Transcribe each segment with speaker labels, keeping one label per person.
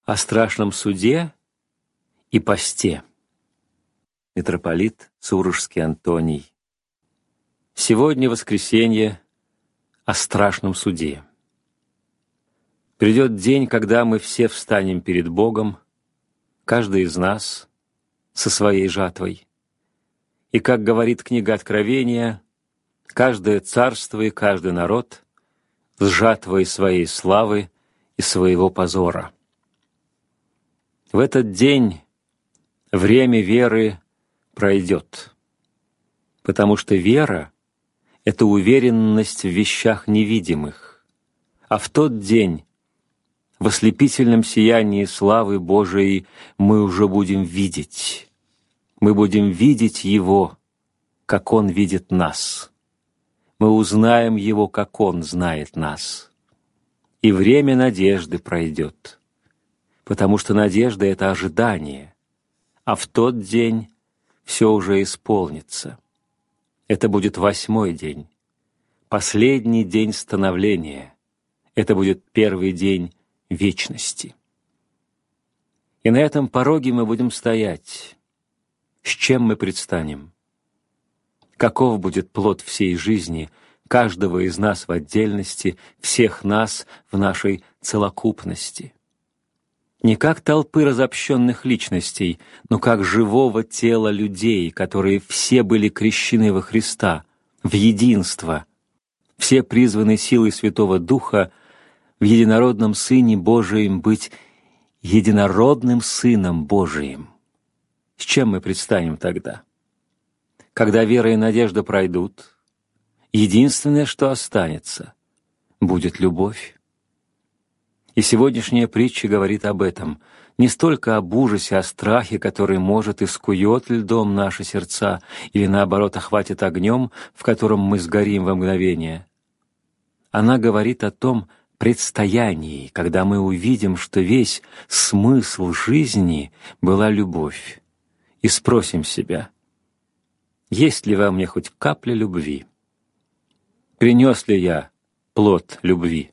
Speaker 1: О страшном суде и посте. Митрополит Сурожский Антоний. Сегодня воскресенье о страшном суде. Придет день, когда мы все встанем перед Богом, каждый из нас со своей жатвой. И, как говорит книга Откровения, каждое царство и каждый народ с жатвой своей славы и своего позора. В этот день время веры пройдет, потому что вера — это уверенность в вещах невидимых, а в тот день в ослепительном сиянии славы Божией мы уже будем видеть. Мы будем видеть Его, как Он видит нас. Мы узнаем Его, как Он знает нас. И время надежды пройдет, потому что надежда — это ожидание, а в тот день все уже исполнится. Это будет 8-й день, последний день становления. Это будет первый день вечности. И на этом пороге мы будем стоять. С чем мы предстанем? Каков будет плод всей жизни каждого из нас в отдельности, всех нас в нашей целокупности? Не как толпы разобщенных личностей, но как живого тела людей, которые все были крещены во Христа, в единство, все призваны силой Святого Духа в единородном Сыне Божием быть единородным Сыном Божиим. С чем мы предстанем тогда? Когда вера и надежда пройдут, единственное, что останется, будет любовь. И сегодняшняя притча говорит об этом, не столько об ужасе, о страхе, который, может, искует льдом наши сердца или, наоборот, охватит огнем, в котором мы сгорим во мгновение. Она говорит о том предстоянии, когда мы увидим, что весь смысл жизни была любовь, и спросим себя, есть ли во мне хоть капля любви? Принес ли я плод любви?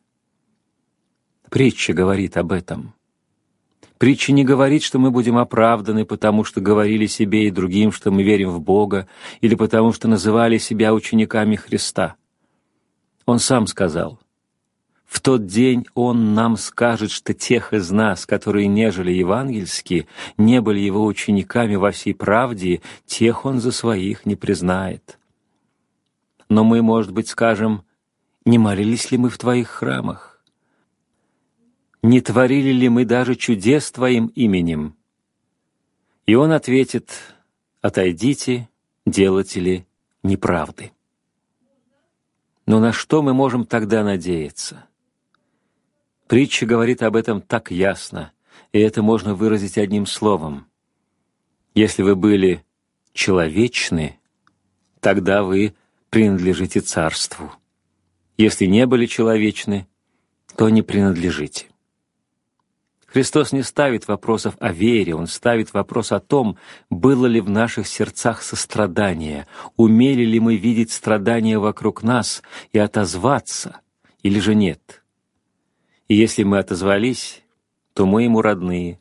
Speaker 1: Притча говорит об этом. Притча не говорит, что мы будем оправданы, потому что говорили себе и другим, что мы верим в Бога, или потому что называли себя учениками Христа. Он сам сказал, в тот день Он нам скажет, что тех из нас, которые не жили евангельски, не были Его учениками во всей правде, тех Он за своих не признает. Но мы, может быть, скажем, не молились ли мы в Твоих храмах? Не творили ли мы даже чудес Твоим именем? И Он ответит, отойдите, делатели неправды. Но на что мы можем тогда надеяться? Притча говорит об этом так ясно, и это можно выразить одним словом. Если вы были человечны, тогда вы принадлежите царству. Если не были человечны, то не принадлежите. Христос не ставит вопросов о вере, Он ставит вопрос о том, было ли в наших сердцах сострадание, умели ли мы видеть страдания вокруг нас и отозваться, или же нет. И если мы отозвались, то мы Ему родные.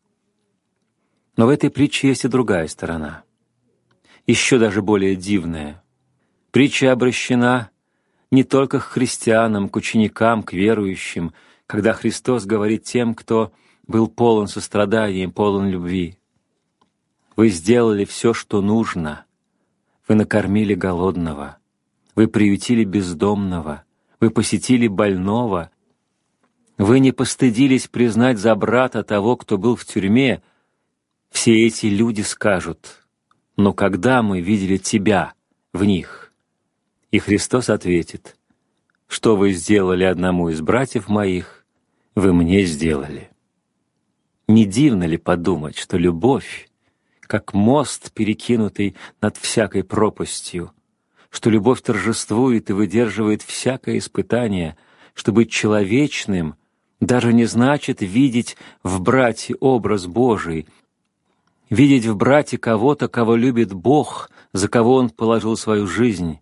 Speaker 1: Но в этой притче есть и другая сторона, еще даже более дивная. Притча обращена не только к христианам, к ученикам, к верующим, когда Христос говорит тем, кто был полон состраданием, полон любви. Вы сделали все, что нужно. Вы накормили голодного. Вы приютили бездомного. Вы посетили больного. Вы не постыдились признать за брата того, кто был в тюрьме. Все эти люди скажут, но когда мы видели Тебя в них? И Христос ответит, что вы сделали одному из братьев моих, вы мне сделали. Не дивно ли подумать, что любовь, как мост, перекинутый над всякой пропастью, что любовь торжествует и выдерживает всякое испытание, что быть человечным даже не значит видеть в брате образ Божий, видеть в брате кого-то, кого любит Бог, за кого Он положил свою жизнь.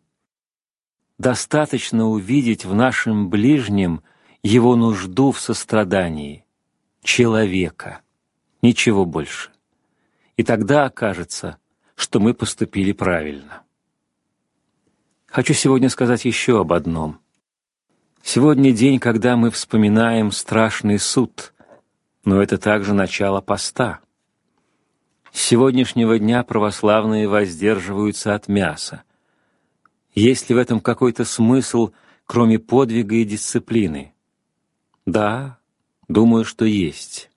Speaker 1: Достаточно увидеть в нашем ближнем его нужду в сострадании. человека, ничего больше. И тогда окажется, что мы поступили правильно. Хочу сегодня сказать еще об одном. Сегодня день, когда мы вспоминаем страшный суд, но это также начало поста. С сегодняшнего дня православные воздерживаются от мяса. Есть ли в этом какой-то смысл, кроме подвига и дисциплины? Да, думаю, что есть.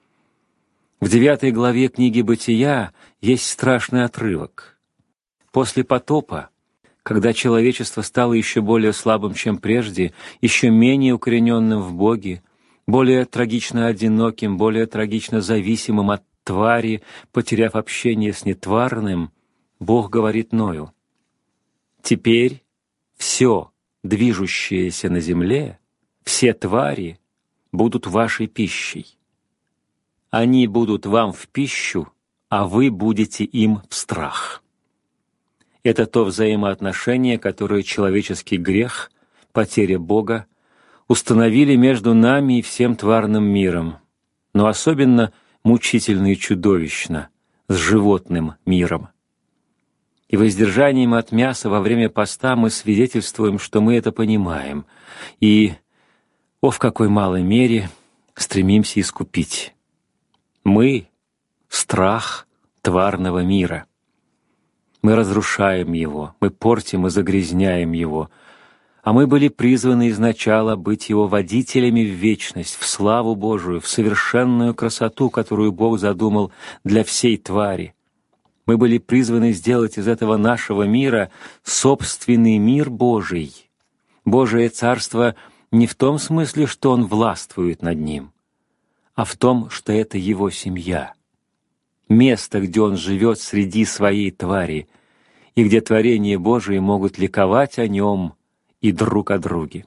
Speaker 1: В 9 главе книги «Бытия» есть страшный отрывок. После потопа, когда человечество стало еще более слабым, чем прежде, еще менее укорененным в Боге, более трагично одиноким, более трагично зависимым от твари, потеряв общение с нетварным, Бог говорит Ною: «Теперь все, движущееся на земле, все твари будут вашей пищей. Они будут вам в пищу, а вы будете им в страх». Это то взаимоотношение, которое человеческий грех, потеря Бога, установили между нами и всем тварным миром, но особенно мучительно и чудовищно с животным миром. И воздержанием от мяса во время поста мы свидетельствуем, что мы это понимаем, и, в какой малой мере, стремимся искупить. Мы — страх тварного мира. Мы разрушаем его, мы портим и загрязняем его, а мы были призваны изначала быть его водителями в вечность, в славу Божию, в совершенную красоту, которую Бог задумал для всей твари. Мы были призваны сделать из этого нашего мира собственный мир Божий. Божие Царство не в том смысле, что Он властвует над ним, а в том, что это Его семья. Место, где Он живет среди своей твари, и где творения Божии могут ликовать о Нем и друг о друге.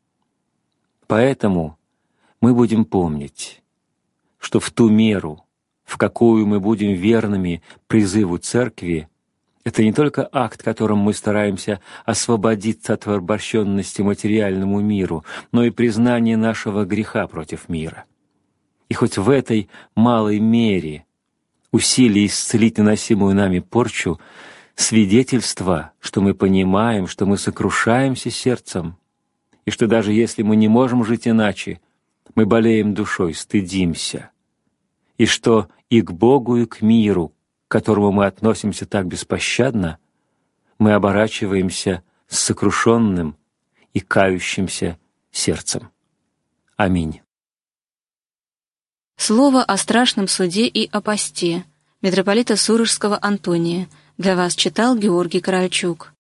Speaker 1: Поэтому мы будем помнить, что в ту меру, в какую мы будем верными призыву Церкви, это не только акт, которым мы стараемся освободиться от порабощенности материальному миру, но и признание нашего греха против мира. И хоть в этой малой мере усилий исцелить наносимую нами порчу — свидетельство, что мы понимаем, что мы сокрушаемся сердцем, и что даже если мы не можем жить иначе, мы болеем душой, стыдимся, и что и к Богу, и к миру, к которому мы относимся так беспощадно, мы оборачиваемся с сокрушенным и кающимся сердцем. Аминь.
Speaker 2: Слово о страшном суде и о посте митрополита Сурожского Антония для вас читал Георгий Корольчук.